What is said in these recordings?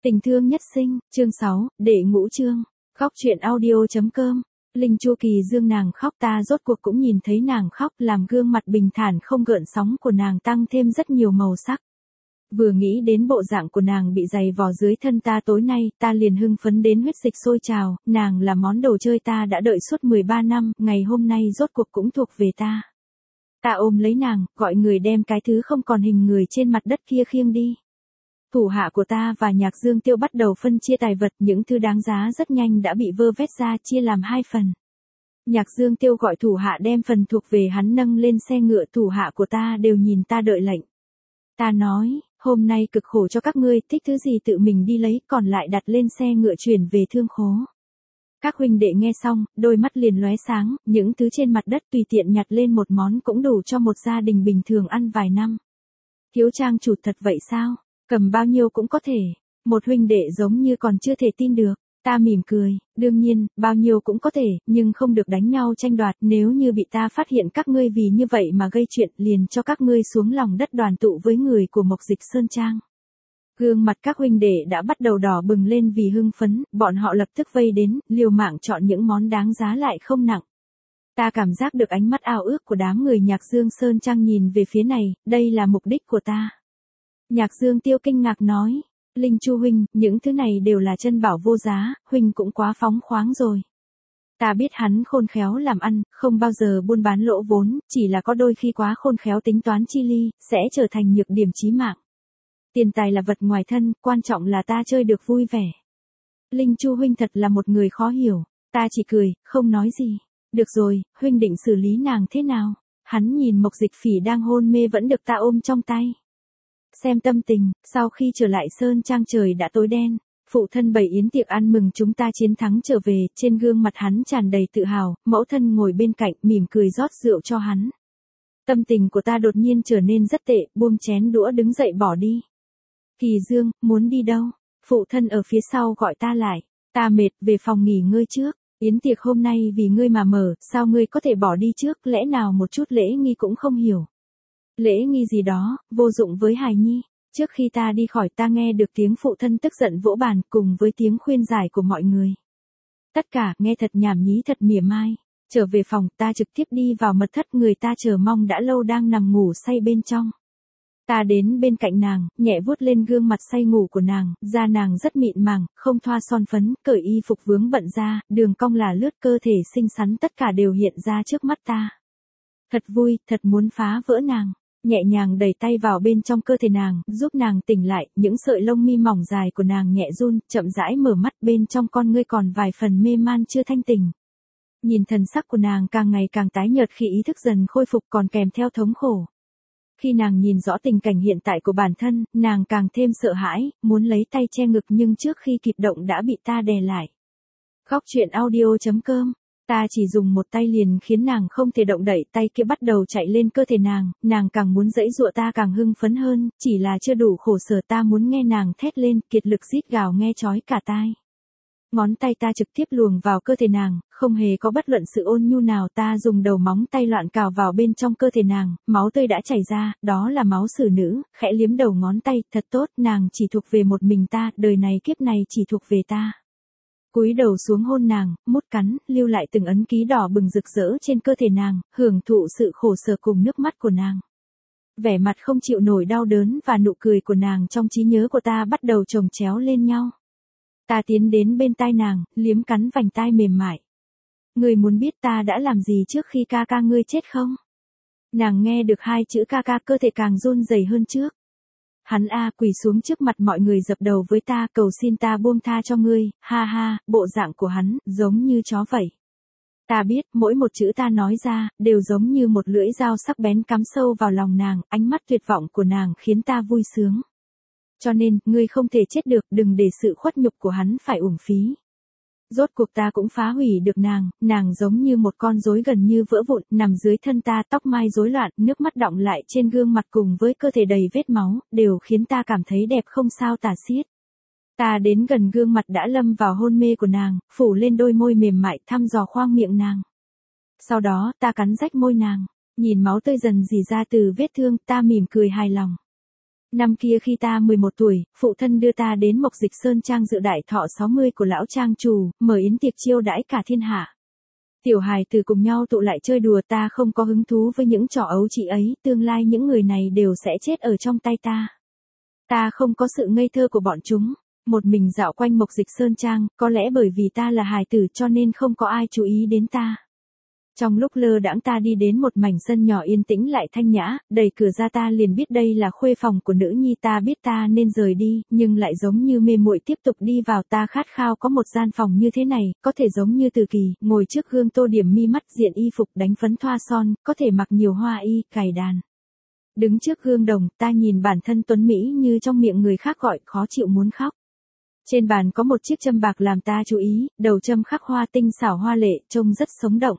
Tình thương nhất sinh, chương 6, đệ ngũ chương. Khóc chuyện audio.com. Linh Chu Kỳ Dương nàng khóc, ta rốt cuộc cũng nhìn thấy nàng khóc, làm gương mặt bình thản không gợn sóng của nàng tăng thêm rất nhiều màu sắc. Vừa nghĩ đến bộ dạng của nàng bị giày vò dưới thân ta tối nay, ta liền hưng phấn đến huyết dịch sôi trào, nàng là món đồ chơi ta đã đợi suốt 13 năm, ngày hôm nay rốt cuộc cũng thuộc về ta. Ta ôm lấy nàng, gọi người đem cái thứ không còn hình người trên mặt đất kia khiêng đi. Thủ hạ của ta và Nhạc Dương Tiêu bắt đầu phân chia tài vật, những thứ đáng giá rất nhanh đã bị vơ vét ra chia làm 2 phần. Nhạc Dương Tiêu gọi thủ hạ đem phần thuộc về hắn nâng lên xe ngựa, thủ hạ của ta đều nhìn ta đợi lệnh. Ta nói, hôm nay cực khổ cho các ngươi, thích thứ gì tự mình đi lấy, còn lại đặt lên xe ngựa chuyển về thương khố. Các huynh đệ nghe xong, đôi mắt liền lóe sáng, những thứ trên mặt đất tùy tiện nhặt lên một món cũng đủ cho một gia đình bình thường ăn vài năm. Thiếu trang chủ thật vậy sao? Cầm bao nhiêu cũng có thể. Một huynh đệ giống như còn chưa thể tin được. Ta mỉm cười, đương nhiên, bao nhiêu cũng có thể, nhưng không được đánh nhau tranh đoạt, nếu như bị ta phát hiện các ngươi vì như vậy mà gây chuyện, liền cho các ngươi xuống lòng đất đoàn tụ với người của Mộc Dịch Sơn Trang. Gương mặt các huynh đệ đã bắt đầu đỏ bừng lên vì hưng phấn, bọn họ lập tức vây đến, liều mạng chọn những món đáng giá lại không nặng. Ta cảm giác được ánh mắt ao ước của đám người Nhạc Dương Sơn Trang nhìn về phía này, đây là mục đích của ta. Nhạc Dương Tiêu kinh ngạc nói, Linh Chu huynh, những thứ này đều là chân bảo vô giá, huynh cũng quá phóng khoáng rồi. Ta biết hắn khôn khéo làm ăn, không bao giờ buôn bán lỗ vốn, chỉ là có đôi khi quá khôn khéo tính toán chi ly, sẽ trở thành nhược điểm chí mạng. Tiền tài là vật ngoài thân, quan trọng là ta chơi được vui vẻ. Linh Chu huynh thật là một người khó hiểu, ta chỉ cười, không nói gì. Được rồi, huynh định xử lý nàng thế nào? Hắn nhìn Mộc Dịch Phỉ đang hôn mê vẫn được ta ôm trong tay. Xem tâm tình, sau khi trở lại Sơn Trang trời đã tối đen, phụ thân bày yến tiệc ăn mừng chúng ta chiến thắng trở về, trên gương mặt hắn tràn đầy tự hào, mẫu thân ngồi bên cạnh mỉm cười rót rượu cho hắn. Tâm tình của ta đột nhiên trở nên rất tệ, buông chén đũa đứng dậy bỏ đi. Kỳ Dương, muốn đi đâu? Phụ thân ở phía sau gọi ta lại, ta mệt, về phòng nghỉ ngơi trước, yến tiệc hôm nay vì ngươi mà mở, sao ngươi có thể bỏ đi trước, lẽ nào một chút lễ nghi cũng không hiểu. Lễ nghi gì đó, vô dụng với hài nhi. Trước khi ta đi khỏi ta nghe được tiếng phụ thân tức giận vỗ bàn cùng với tiếng khuyên giải của mọi người. Tất cả nghe thật nhảm nhí thật mỉa mai. Trở về phòng ta trực tiếp đi vào mật thất, người ta chờ mong đã lâu đang nằm ngủ say bên trong. Ta đến bên cạnh nàng, nhẹ vuốt lên gương mặt say ngủ của nàng, da nàng rất mịn màng, không thoa son phấn, cởi y phục vướng bận ra, đường cong là lướt, cơ thể xinh xắn tất cả đều hiện ra trước mắt ta. Thật vui, thật muốn phá vỡ nàng. Nhẹ nhàng đẩy tay vào bên trong cơ thể nàng, giúp nàng tỉnh lại, những sợi lông mi mỏng dài của nàng nhẹ run, chậm rãi mở mắt, bên trong con ngươi còn vài phần mê man chưa thanh tỉnh. Nhìn thần sắc của nàng càng ngày càng tái nhợt khi ý thức dần khôi phục còn kèm theo thống khổ. Khi nàng nhìn rõ tình cảnh hiện tại của bản thân, nàng càng thêm sợ hãi, muốn lấy tay che ngực nhưng trước khi kịp động đã bị ta đè lại. Khóc chuyện audio.com. Ta chỉ dùng một tay liền khiến nàng không thể động đậy, tay kia bắt đầu chạy lên cơ thể nàng càng muốn giãy giụa ta càng hưng phấn hơn, chỉ là chưa đủ khổ sở, ta muốn nghe nàng thét lên, kiệt lực rít gào nghe chói cả tai. Ngón tay ta trực tiếp luồn vào cơ thể nàng, không hề có bất luận sự ôn nhu nào, ta dùng đầu móng tay loạn cào vào bên trong cơ thể nàng, máu tươi đã chảy ra, đó là máu xử nữ, khẽ liếm đầu ngón tay, thật tốt, nàng chỉ thuộc về một mình ta, đời này kiếp này chỉ thuộc về ta. Cúi đầu xuống hôn nàng, mút cắn, lưu lại từng ấn ký đỏ bừng rực rỡ trên cơ thể nàng, hưởng thụ sự khổ sở cùng nước mắt của nàng. Vẻ mặt không chịu nổi đau đớn và nụ cười của nàng trong trí nhớ của ta bắt đầu chồng chéo lên nhau. Ta tiến đến bên tai nàng, liếm cắn vành tai mềm mại. Ngươi muốn biết ta đã làm gì trước khi ca ca ngươi chết không? Nàng nghe được 2 chữ ca ca, cơ thể càng run rẩy hơn trước. Hắn quỳ xuống trước mặt mọi người dập đầu với ta, cầu xin ta buông tha cho ngươi, ha ha, bộ dạng của hắn, giống như chó vậy. Ta biết, mỗi một chữ ta nói ra, đều giống như một lưỡi dao sắc bén cắm sâu vào lòng nàng, ánh mắt tuyệt vọng của nàng khiến ta vui sướng. Cho nên, ngươi không thể chết được, đừng để sự khuất nhục của hắn phải uổng phí. Rốt cuộc ta cũng phá hủy được nàng giống như một con rối gần như vỡ vụn, nằm dưới thân ta, tóc mai rối loạn, nước mắt đọng lại trên gương mặt cùng với cơ thể đầy vết máu, đều khiến ta cảm thấy đẹp không sao tả xiết. Ta đến gần gương mặt đã lâm vào hôn mê của nàng, phủ lên đôi môi mềm mại thăm dò khoang miệng nàng. Sau đó ta cắn rách môi nàng, nhìn máu tươi dần rỉ ra từ vết thương, ta mỉm cười hài lòng. Năm kia khi ta 11 tuổi, phụ thân đưa ta đến Mộc Dịch Sơn Trang dự đại thọ 60 của lão trang chủ, mở yến tiệc chiêu đãi cả thiên hạ. Tiểu hài từ cùng nhau tụ lại chơi đùa, ta không có hứng thú với những trò ấu trĩ ấy, tương lai những người này đều sẽ chết ở trong tay ta. Ta không có sự ngây thơ của bọn chúng. Một mình dạo quanh Mộc Dịch Sơn Trang, có lẽ bởi vì ta là hài tử cho nên không có ai chú ý đến ta. Trong lúc lơ đãng ta đi đến một mảnh sân nhỏ yên tĩnh lại thanh nhã, đẩy cửa ra ta liền biết đây là khuê phòng của nữ nhi, ta biết ta nên rời đi, nhưng lại giống như mê muội tiếp tục đi vào, ta khát khao có một gian phòng như thế này, có thể giống như Từ Kỳ, ngồi trước gương tô điểm mi mắt, diện y phục, đánh phấn thoa son, có thể mặc nhiều hoa y, cài đàn. Đứng trước gương đồng, ta nhìn bản thân tuấn mỹ như trong miệng người khác gọi, khó chịu muốn khóc. Trên bàn có một chiếc châm bạc làm ta chú ý, đầu châm khắc hoa tinh xảo hoa lệ, trông rất sống động.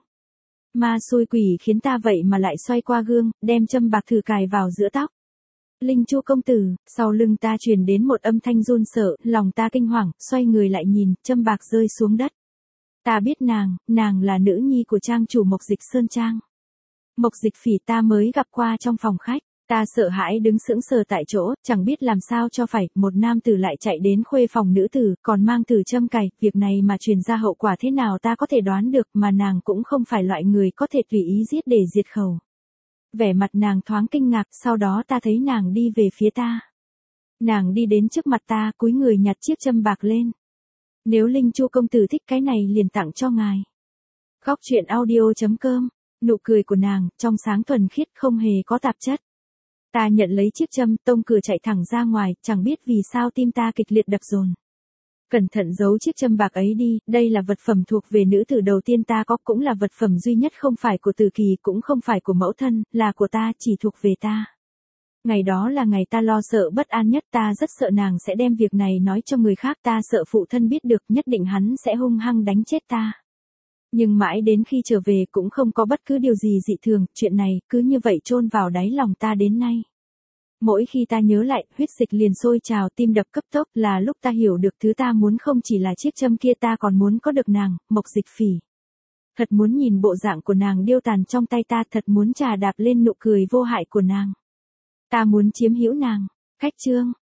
Ma xui quỷ khiến ta vậy mà lại xoay qua gương, đem châm bạc thử cài vào giữa tóc. Linh Chu công tử, sau lưng ta truyền đến một âm thanh run sợ, lòng ta kinh hoàng, xoay người lại nhìn, châm bạc rơi xuống đất. Ta biết nàng là nữ nhi của trang chủ Mộc Dịch Sơn Trang. Mộc Dịch Phỉ ta mới gặp qua trong phòng khách. Ta sợ hãi đứng sững sờ tại chỗ, chẳng biết làm sao cho phải, một nam tử lại chạy đến khuê phòng nữ tử, còn mang tử châm cài, việc này mà truyền ra hậu quả thế nào ta có thể đoán được, mà nàng cũng không phải loại người có thể tùy ý giết để diệt khẩu. Vẻ mặt nàng thoáng kinh ngạc, sau đó ta thấy nàng đi về phía ta. Nàng đi đến trước mặt ta, cúi người nhặt chiếc châm bạc lên. Nếu Linh Chu công tử thích cái này liền tặng cho ngài. Góc truyện audio.com, nụ cười của nàng, trong sáng thuần khiết không hề có tạp chất. Ta nhận lấy chiếc châm, tông cửa chạy thẳng ra ngoài, chẳng biết vì sao tim ta kịch liệt đập dồn. Cẩn thận giấu chiếc châm bạc ấy đi, đây là vật phẩm thuộc về nữ tử đầu tiên ta có, cũng là vật phẩm duy nhất không phải của Từ Kỳ, cũng không phải của mẫu thân, là của ta, chỉ thuộc về ta. Ngày đó là ngày ta lo sợ bất an nhất, ta rất sợ nàng sẽ đem việc này nói cho người khác, ta sợ phụ thân biết được, nhất định hắn sẽ hung hăng đánh chết ta. Nhưng mãi đến khi trở về cũng không có bất cứ điều gì dị thường, chuyện này cứ như vậy chôn vào đáy lòng ta đến nay. Mỗi khi ta nhớ lại, huyết dịch liền sôi trào, tim đập cấp tốc, là lúc ta hiểu được thứ ta muốn không chỉ là chiếc châm kia, ta còn muốn có được nàng, Mộc Dịch Phỉ. Thật muốn nhìn bộ dạng của nàng điêu tàn trong tay ta, thật muốn chà đạp lên nụ cười vô hại của nàng. Ta muốn chiếm hữu nàng. Khách chương.